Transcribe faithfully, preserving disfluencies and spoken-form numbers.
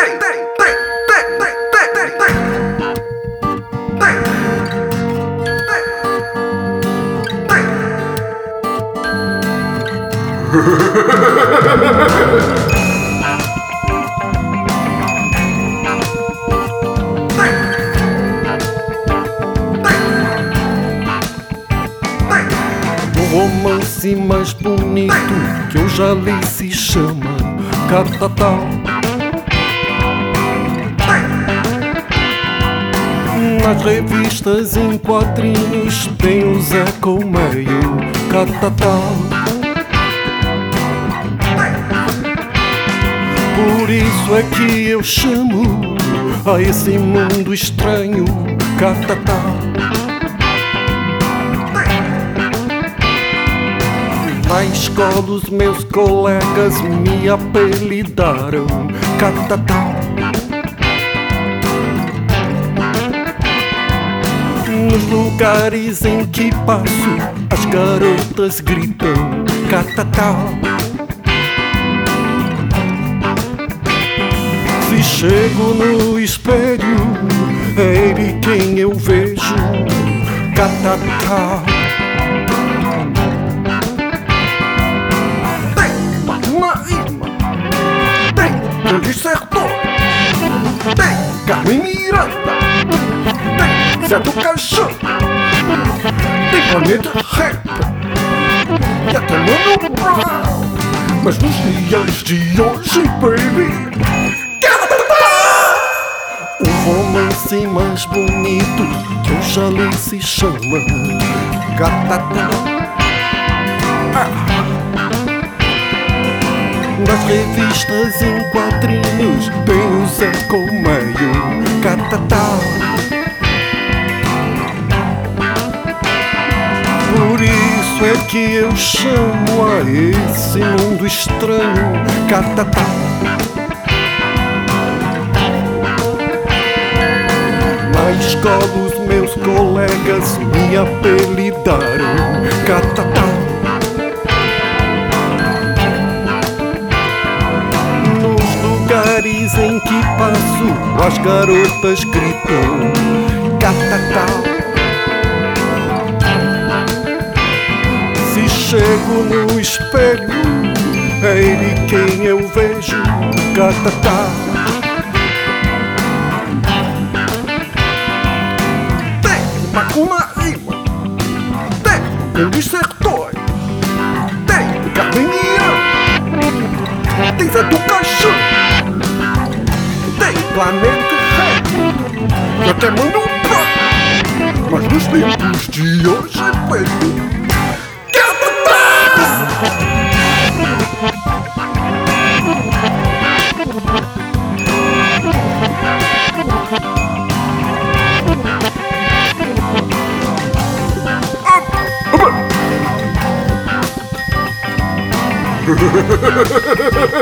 O romance mais bonito que eu já li se chama Catatal. Nas revistas em quadrinhos tem o Zé Colmeia, Catatal. Por isso é que eu chamo a esse mundo estranho Catatal. Na escola os meus colegas me apelidaram Catatal. Nos lugares em que passo as garotas gritam Catatal. Se chego no espelho é ele quem eu vejo Catatal. Tem Sertões, tem Carmen Miranda, tem Zé do Caixão, tem Planeta Rap e até Mano Brown. Mas nos dias de hoje, baby, o romance mais bonito que eu já li se chama Catatal. Ah. Nas revistas em quadrinhos tem o Zé Colmeia, Catatal. Por isso é que eu chamo a esse mundo estranho Catatal. Na escola os meus colegas me apelidaram Catatal. Em que passo as garotas gritam Catatal. Se chego no espelho é ele quem eu vejo Catatal. Tem Macunaíma, tem Tem Sertões, tem Carmen Miranda, tem Zé do Caixão, Planeta Rap e até Mano Brown. Mas nos tempos de hoje, baby, Catatal.